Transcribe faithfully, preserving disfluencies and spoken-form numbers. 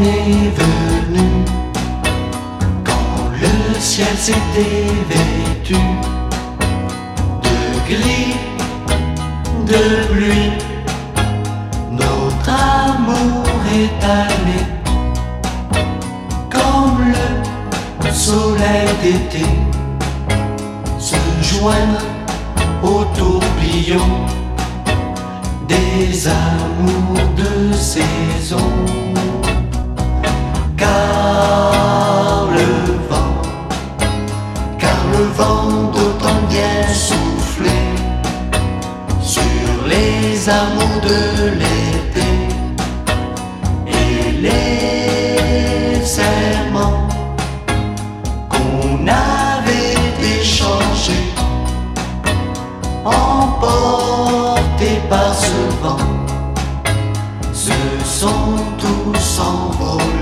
est venue, quand le ciel s'était vêtu de gris, de pluie, notre amour est allé comme le soleil d'été se joindre au tourbillon des amours de saison. Car le vent, car le vent d'autant bien souffler sur les amours de l'été et les serments qu'on avait échangés, emportés par ce vent, se sont tous envolés.